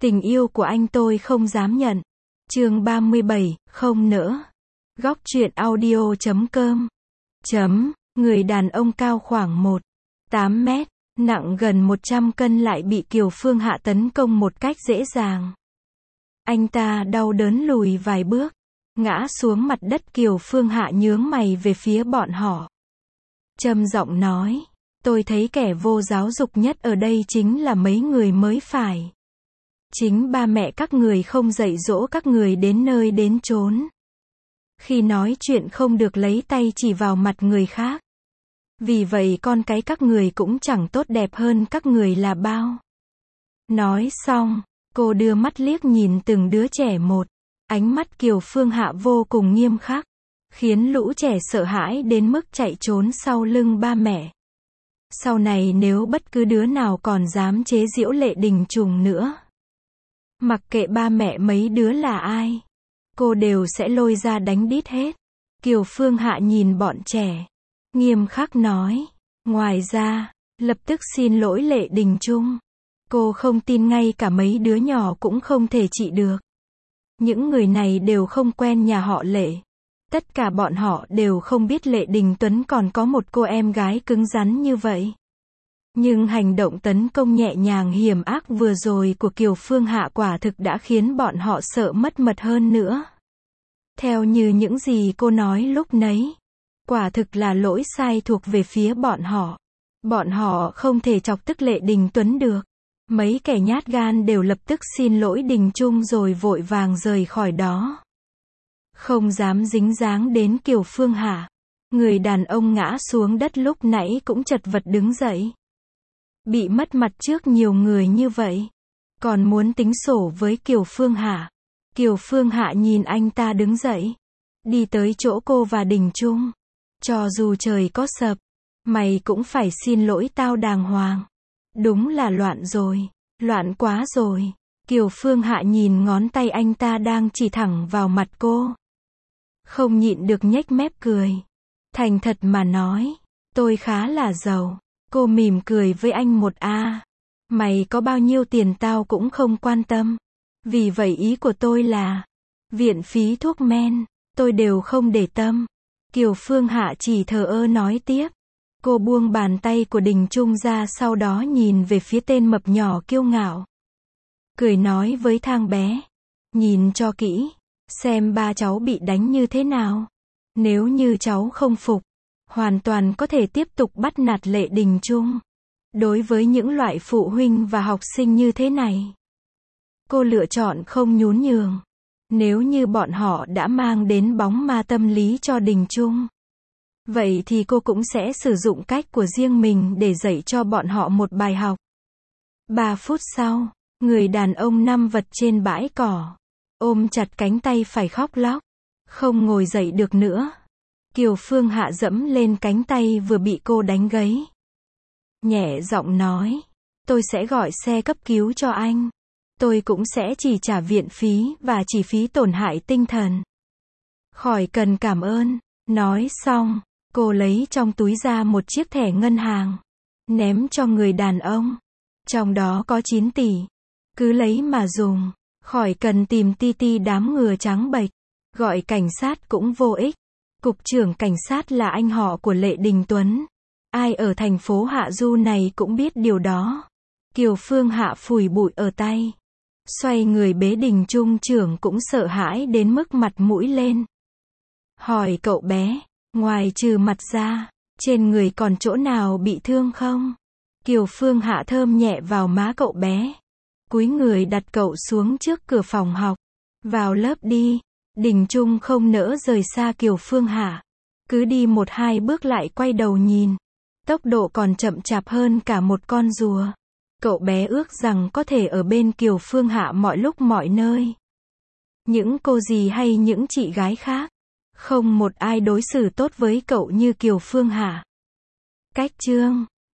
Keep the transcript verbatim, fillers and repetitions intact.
Tình yêu của anh tôi không dám nhận. Chương ba mươi bảy, không nỡ. Góc truyện audio chấm com. Chấm, người đàn ông cao khoảng một phẩy tám mét, nặng gần một trăm cân lại bị Kiều Phương Hạ tấn công một cách dễ dàng. Anh ta đau đớn lùi vài bước, ngã xuống mặt đất. Kiều Phương Hạ nhướng mày về phía bọn họ. Trầm giọng nói, tôi thấy kẻ vô giáo dục nhất ở đây chính là mấy người mới phải. Chính ba mẹ các người không dạy dỗ các người đến nơi đến chốn. Khi nói chuyện không được lấy tay chỉ vào mặt người khác. Vì vậy con cái các người cũng chẳng tốt đẹp hơn các người là bao. Nói xong, cô đưa mắt liếc nhìn từng đứa trẻ một. Ánh mắt Kiều Phương Hạ vô cùng nghiêm khắc, khiến lũ trẻ sợ hãi đến mức chạy trốn sau lưng ba mẹ. Sau này nếu bất cứ đứa nào còn dám chế giễu Lệ Đình Trùng nữa, mặc kệ ba mẹ mấy đứa là ai, cô đều sẽ lôi ra đánh đít hết. Kiều Phương Hạ nhìn bọn trẻ, nghiêm khắc nói. Ngoài ra, lập tức xin lỗi Lệ Đình Trung. Cô không tin ngay cả mấy đứa nhỏ cũng không thể trị được. Những người này đều không quen nhà họ Lệ. Tất cả bọn họ đều không biết Lệ Đình Tuấn còn có một cô em gái cứng rắn như vậy. Nhưng hành động tấn công nhẹ nhàng hiểm ác vừa rồi của Kiều Phương Hạ quả thực đã khiến bọn họ sợ mất mật hơn nữa. Theo như những gì cô nói lúc nấy, quả thực là lỗi sai thuộc về phía bọn họ. Bọn họ không thể chọc tức Lệ Đình Tuấn được. Mấy kẻ nhát gan đều lập tức xin lỗi Đình Trung rồi vội vàng rời khỏi đó. Không dám dính dáng đến Kiều Phương Hạ. Người đàn ông ngã xuống đất lúc nãy cũng chật vật đứng dậy. Bị mất mặt trước nhiều người như vậy, còn muốn tính sổ với Kiều Phương Hạ. Kiều Phương Hạ nhìn anh ta đứng dậy, đi tới chỗ cô và Đình Trung. Cho dù trời có sập, mày cũng phải xin lỗi tao đàng hoàng. Đúng là loạn rồi, loạn quá rồi. Kiều Phương Hạ nhìn ngón tay anh ta đang chỉ thẳng vào mặt cô, không nhịn được nhếch mép cười. Thành thật mà nói, tôi khá là giàu. Cô mỉm cười với anh một a. Mày có bao nhiêu tiền tao cũng không quan tâm. Vì vậy ý của tôi là, viện phí thuốc men, tôi đều không để tâm. Kiều Phương Hạ chỉ thờ ơ nói tiếp. Cô buông bàn tay của Đình Trung ra, sau đó nhìn về phía tên mập nhỏ kiêu ngạo. Cười nói với thang bé, nhìn cho kỹ, xem ba cháu bị đánh như thế nào. Nếu như cháu không phục, hoàn toàn có thể tiếp tục bắt nạt Lệ Đình Trung. Đối với những loại phụ huynh và học sinh như thế này, cô lựa chọn không nhún nhường. Nếu như bọn họ đã mang đến bóng ma tâm lý cho Đình Trung, vậy thì cô cũng sẽ sử dụng cách của riêng mình để dạy cho bọn họ một bài học. Ba phút sau, người đàn ông nằm vật trên bãi cỏ, ôm chặt cánh tay phải khóc lóc, không ngồi dậy được nữa. Kiều Phương Hạ dẫm lên cánh tay vừa bị cô đánh gãy, nhẹ giọng nói, tôi sẽ gọi xe cấp cứu cho anh. Tôi cũng sẽ chỉ trả viện phí và chi phí tổn hại tinh thần. Khỏi cần cảm ơn. Nói xong, cô lấy trong túi ra một chiếc thẻ ngân hàng, ném cho người đàn ông. Trong đó có chín tỷ. Cứ lấy mà dùng, khỏi cần tìm ti ti đám ngừa trắng bệch. Gọi cảnh sát cũng vô ích. Cục trưởng cảnh sát là anh họ của Lệ Đình Tuấn. Ai ở thành phố Hạ Du này cũng biết điều đó. Kiều Phương Hạ phủi bụi ở tay, xoay người bế Đình Trung trưởng cũng sợ hãi đến mức mặt mũi lên. Hỏi cậu bé, ngoài trừ mặt ra, trên người còn chỗ nào bị thương không? Kiều Phương Hạ thơm nhẹ vào má cậu bé, cúi người đặt cậu xuống trước cửa phòng học. Vào lớp đi. Đình Trung không nỡ rời xa Kiều Phương Hạ, cứ đi một hai bước lại quay đầu nhìn. Tốc độ còn chậm chạp hơn cả một con rùa. Cậu bé ước rằng có thể ở bên Kiều Phương Hạ mọi lúc mọi nơi. Những cô dì hay những chị gái khác, không một ai đối xử tốt với cậu như Kiều Phương Hạ. Cách chương